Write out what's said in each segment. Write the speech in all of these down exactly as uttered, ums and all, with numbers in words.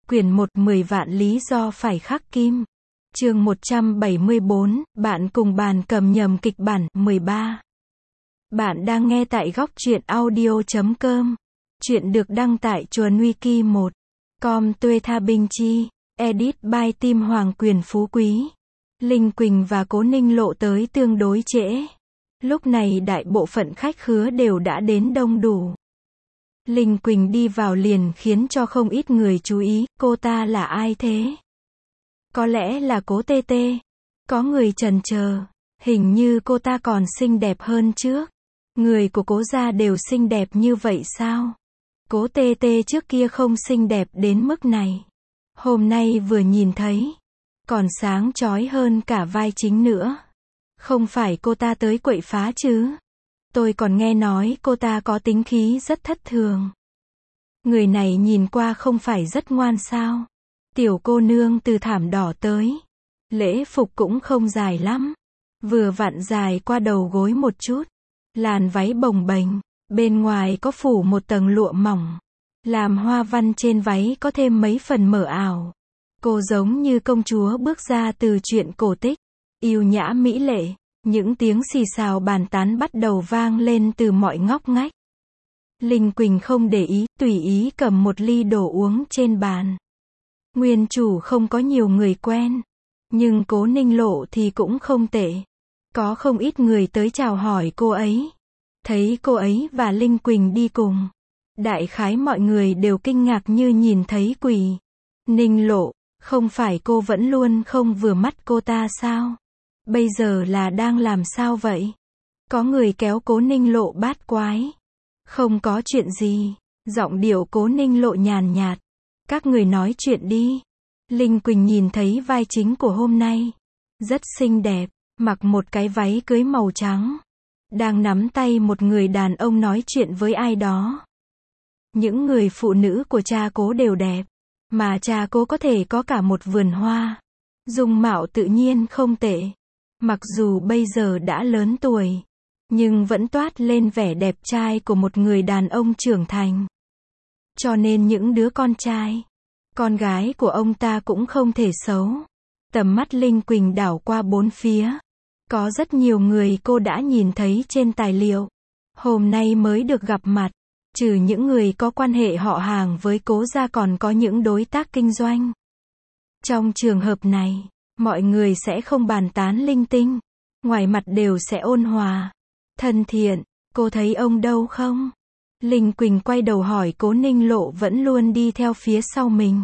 Quyển một mười vạn lý do phải khắc kim. Chương một trăm bảy mươi bốn, bạn cùng bàn cầm nhầm kịch bản, mười ba. Bạn đang nghe tại góc truyện audio chấm com. Chuyện được đăng tại Chuồn Wiki một. Com Tuê Tha Binh Chi. Edit by Tim Hoàng Quyền Phú Quý. Linh Quỳnh và Cố Ninh Lộ tới tương đối trễ. Lúc này đại bộ phận khách khứa đều đã đến đông đủ. Linh Quỳnh đi vào liền khiến cho không ít người chú ý, cô ta là ai thế? Có lẽ là Cố Tê Tê. Có người chần chờ, hình như cô ta còn xinh đẹp hơn trước. Người của Cố gia đều xinh đẹp như vậy sao? Cố Tê Tê trước kia không xinh đẹp đến mức này. Hôm nay vừa nhìn thấy, còn sáng chói hơn cả vai chính nữa. Không phải cô ta tới quậy phá chứ? Tôi còn nghe nói cô ta có tính khí rất thất thường. Người này nhìn qua không phải rất ngoan sao? Tiểu cô nương từ thảm đỏ tới. Lễ phục cũng không dài lắm. Vừa vặn dài qua đầu gối một chút. Làn váy bồng bềnh. Bên ngoài có phủ một tầng lụa mỏng. Làm hoa văn trên váy có thêm mấy phần mờ ảo. Cô giống như công chúa bước ra từ truyện cổ tích. Yêu nhã mỹ lệ. Những tiếng xì xào bàn tán bắt đầu vang lên từ mọi ngóc ngách. Linh Quỳnh không để ý, tùy ý cầm một ly đồ uống trên bàn. Nguyên chủ không có nhiều người quen. Nhưng Cố Ninh Lộ thì cũng không tệ. Có không ít người tới chào hỏi cô ấy. Thấy cô ấy và Linh Quỳnh đi cùng. Đại khái mọi người đều kinh ngạc như nhìn thấy quỷ. Ninh Lộ, không phải cô vẫn luôn không vừa mắt cô ta sao? Bây giờ là đang làm sao vậy? Có người kéo Cố Ninh Lộ bát quái. Không có chuyện gì. Giọng điệu Cố Ninh Lộ nhàn nhạt. Các người nói chuyện đi. Linh Quỳnh nhìn thấy vai chính của hôm nay. Rất xinh đẹp. Mặc một cái váy cưới màu trắng. Đang nắm tay một người đàn ông nói chuyện với ai đó. Những người phụ nữ của cha Cố đều đẹp. Mà cha Cố có thể có cả một vườn hoa. Dung mạo tự nhiên không tệ. Mặc dù bây giờ đã lớn tuổi, nhưng vẫn toát lên vẻ đẹp trai của một người đàn ông trưởng thành. Cho nên những đứa con trai, con gái của ông ta cũng không thể xấu. Tầm mắt Linh Quỳnh đảo qua bốn phía. Có rất nhiều người cô đã nhìn thấy trên tài liệu. Hôm nay mới được gặp mặt. Trừ những người có quan hệ họ hàng với Cố gia còn có những đối tác kinh doanh. Trong trường hợp này, mọi người sẽ không bàn tán linh tinh. Ngoài mặt đều sẽ ôn hòa. Thân thiện, cô thấy ông đâu không? Linh Quỳnh quay đầu hỏi Cố Ninh Lộ vẫn luôn đi theo phía sau mình.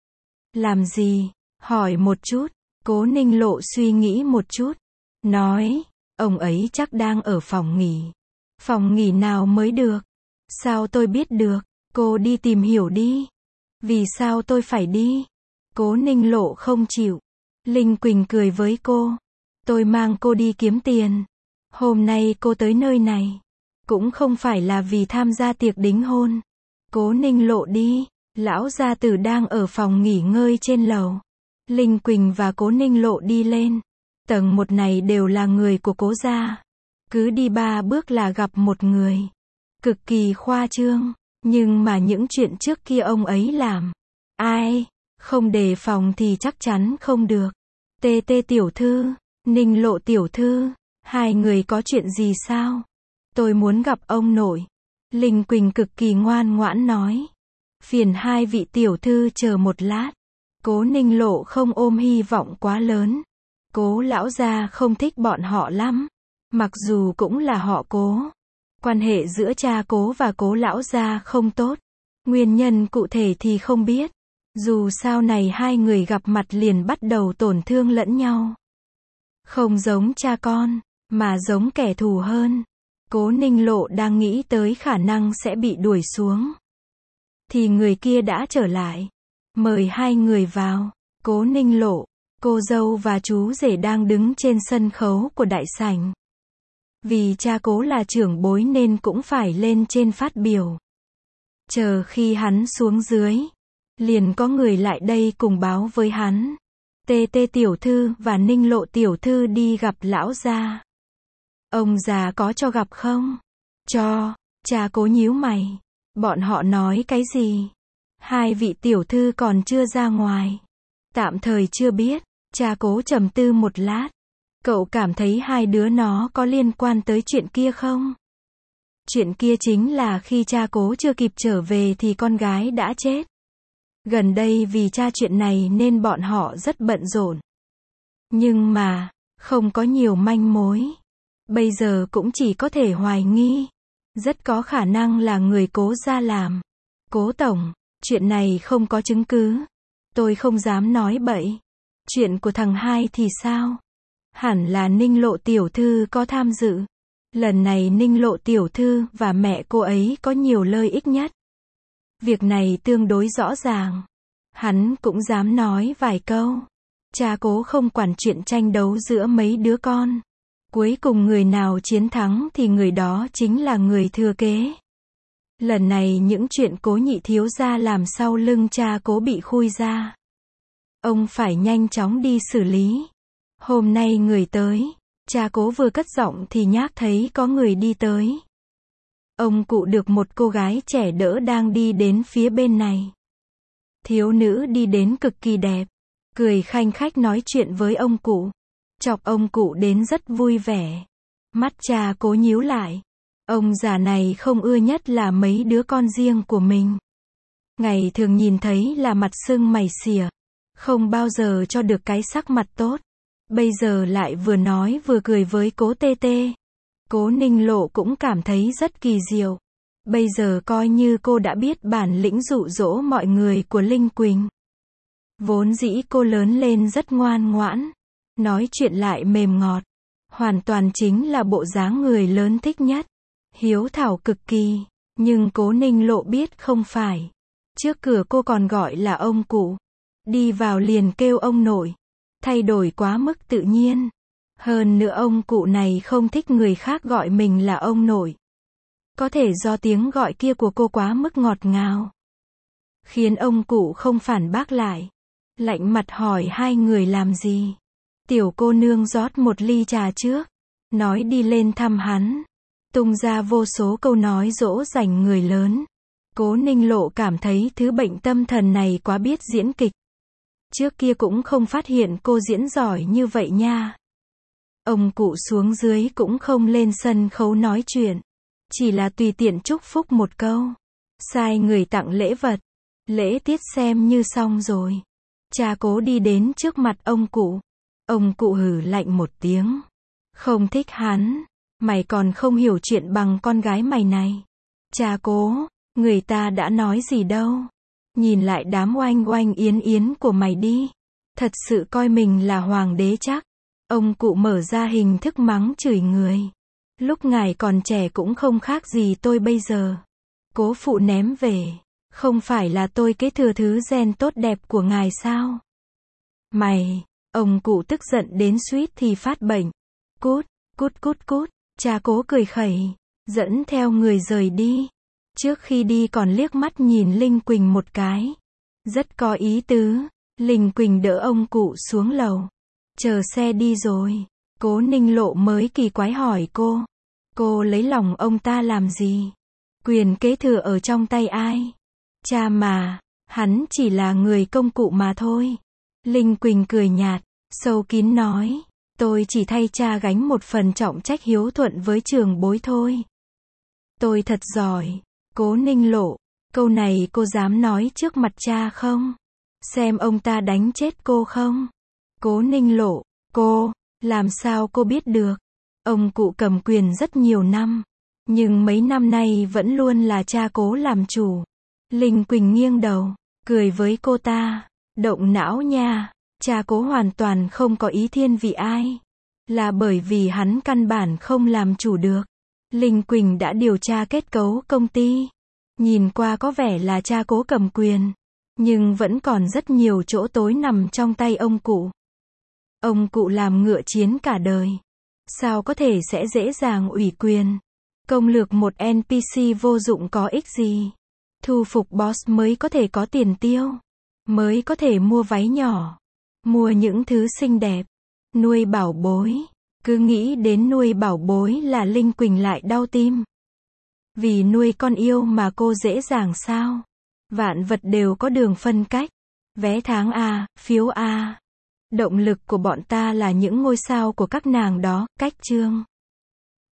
Làm gì? Hỏi một chút. Cố Ninh Lộ suy nghĩ một chút. Nói, ông ấy chắc đang ở phòng nghỉ. Phòng nghỉ nào mới được? Sao tôi biết được? Cô đi tìm hiểu đi. Vì sao tôi phải đi? Cố Ninh Lộ không chịu. Linh Quỳnh cười với cô. Tôi mang cô đi kiếm tiền. Hôm nay cô tới nơi này. Cũng không phải là vì tham gia tiệc đính hôn. Cố Ninh Lộ đi. Lão gia tử đang ở phòng nghỉ ngơi trên lầu. Linh Quỳnh và Cố Ninh Lộ đi lên. Tầng một này đều là người của Cố gia. Cứ đi ba bước là gặp một người. Cực kỳ khoa trương. Nhưng mà những chuyện trước kia ông ấy làm. Ai? Không đề phòng thì chắc chắn không được. Tê Tê tiểu thư, Ninh Lộ tiểu thư, hai người có chuyện gì sao? Tôi muốn gặp ông nội. Linh Quỳnh cực kỳ ngoan ngoãn nói. Phiền hai vị tiểu thư chờ một lát. Cố Ninh Lộ không ôm hy vọng quá lớn. Cố lão gia không thích bọn họ lắm. Mặc dù cũng là họ Cố. Quan hệ giữa cha Cố và Cố lão gia không tốt. Nguyên nhân cụ thể thì không biết. Dù sao này hai người gặp mặt liền bắt đầu tổn thương lẫn nhau. Không giống cha con, mà giống kẻ thù hơn. Cố Ninh Lộ đang nghĩ tới khả năng sẽ bị đuổi xuống. Thì người kia đã trở lại. Mời hai người vào. Cố Ninh Lộ, cô dâu và chú rể đang đứng trên sân khấu của đại sảnh. Vì cha Cố là trưởng bối nên cũng phải lên trên phát biểu. Chờ khi hắn xuống dưới. Liền có người lại đây cùng báo với hắn. Tê Tê tiểu thư và Ninh Lộ tiểu thư đi gặp lão gia. Ông già có cho gặp không? Cho. Cha Cố nhíu mày. Bọn họ nói cái gì? Hai vị tiểu thư còn chưa ra ngoài. Tạm thời chưa biết. Cha Cố trầm tư một lát. Cậu cảm thấy hai đứa nó có liên quan tới chuyện kia không? Chuyện kia chính là khi cha Cố chưa kịp trở về thì con gái đã chết. Gần đây vì cha chuyện này nên bọn họ rất bận rộn. Nhưng mà, không có nhiều manh mối. Bây giờ cũng chỉ có thể hoài nghi. Rất có khả năng là người Cố ra làm. Cố tổng, chuyện này không có chứng cứ. Tôi không dám nói bậy. Chuyện của thằng hai thì sao? Hẳn là Ninh Lộ tiểu thư có tham dự. Lần này Ninh Lộ tiểu thư và mẹ cô ấy có nhiều lợi ích nhất. Việc này tương đối rõ ràng. Hắn cũng dám nói vài câu. Cha Cố không quản chuyện tranh đấu giữa mấy đứa con. Cuối cùng người nào chiến thắng thì người đó chính là người thừa kế. Lần này những chuyện Cố nhị thiếu gia làm sau lưng cha Cố bị khui ra. Ông phải nhanh chóng đi xử lý. Hôm nay người tới. Cha Cố vừa cất giọng thì Nhác thấy có người đi tới. Ông cụ được một cô gái trẻ đỡ đang đi đến phía bên này. Thiếu nữ đi đến cực kỳ đẹp. Cười khanh khách nói chuyện với ông cụ. Chọc ông cụ đến rất vui vẻ. Mắt cha Cố nhíu lại. Ông già này không ưa nhất là mấy đứa con riêng của mình. Ngày thường nhìn thấy là mặt sưng mày xỉa. Không bao giờ cho được cái sắc mặt tốt. Bây giờ lại vừa nói vừa cười với Cố Tê Tê. Cố Ninh Lộ cũng cảm thấy rất kỳ diệu. Bây giờ coi như cô đã biết bản lĩnh dụ dỗ mọi người của Linh Quỳnh. Vốn dĩ cô lớn lên rất ngoan ngoãn. Nói chuyện lại mềm ngọt. Hoàn toàn chính là bộ dáng người lớn thích nhất. Hiếu thảo cực kỳ. Nhưng Cố Ninh Lộ biết không phải. Trước cửa cô còn gọi là ông cụ. Đi vào liền kêu ông nội. Thay đổi quá mức tự nhiên. Hơn nữa ông cụ này không thích người khác gọi mình là ông nội. Có thể do tiếng gọi kia của cô quá mức ngọt ngào. Khiến ông cụ không phản bác lại. Lạnh mặt hỏi hai người làm gì. Tiểu cô nương rót một ly trà trước. Nói đi lên thăm hắn. Tung ra vô số câu nói dỗ dành người lớn. Cố Ninh Lộ cảm thấy thứ bệnh tâm thần này quá biết diễn kịch. Trước kia cũng không phát hiện cô diễn giỏi như vậy nha. Ông cụ xuống dưới cũng không lên sân khấu nói chuyện. Chỉ là tùy tiện chúc phúc một câu. Sai người tặng lễ vật. Lễ tiết xem như xong rồi. Cha Cố đi đến trước mặt ông cụ. Ông cụ hừ lạnh một tiếng. Không thích hắn. Mày còn không hiểu chuyện bằng con gái mày này. Cha Cố, người ta đã nói gì đâu. Nhìn lại đám oanh oanh yến yến của mày đi. Thật sự coi mình là hoàng đế chắc. Ông cụ mở ra hình thức mắng chửi người. Lúc ngài còn trẻ cũng không khác gì tôi bây giờ. Cố phụ ném về. Không phải là tôi kế thừa thứ gen tốt đẹp của ngài sao? Mày, ông cụ tức giận đến suýt thì phát bệnh. Cút, cút cút cút. Cha Cố cười khẩy. Dẫn theo người rời đi. Trước khi đi còn liếc mắt nhìn Linh Quỳnh một cái. Rất có ý tứ. Linh Quỳnh đỡ ông cụ xuống lầu. Chờ xe đi rồi. Cố Ninh Lộ mới kỳ quái hỏi cô. Cô lấy lòng ông ta làm gì? Quyền kế thừa ở trong tay ai? Cha mà. Hắn chỉ là người công cụ mà thôi. Linh Quỳnh cười nhạt. Sâu kín nói. Tôi chỉ thay cha gánh một phần trọng trách hiếu thuận với trường bối thôi. Tôi thật giỏi. Cố Ninh Lộ. Câu này cô dám nói trước mặt cha không? Xem ông ta đánh chết cô không? Cố Ninh Lộ. Cô, làm sao cô biết được? Ông cụ cầm quyền rất nhiều năm. Nhưng mấy năm nay vẫn luôn là cha Cố làm chủ. Linh Quỳnh nghiêng đầu. Cười với cô ta. Động não nha. Cha Cố hoàn toàn không có ý thiên vị ai. Là bởi vì hắn căn bản không làm chủ được. Linh Quỳnh đã điều tra kết cấu công ty. Nhìn qua có vẻ là cha Cố cầm quyền. Nhưng vẫn còn rất nhiều chỗ tối nằm trong tay ông cụ. Ông cụ làm ngựa chiến cả đời. Sao có thể sẽ dễ dàng ủy quyền? Công lược một en pê xê vô dụng có ích gì? Thu phục boss mới có thể có tiền tiêu. Mới có thể mua váy nhỏ. Mua những thứ xinh đẹp. Nuôi bảo bối. Cứ nghĩ đến nuôi bảo bối là Linh Quỳnh lại đau tim. Vì nuôi con yêu mà cô dễ dàng sao? Vạn vật đều có đường phân cách. Vé tháng A, phiếu A. Động lực của bọn ta là những ngôi sao của các nàng đó, cách chương.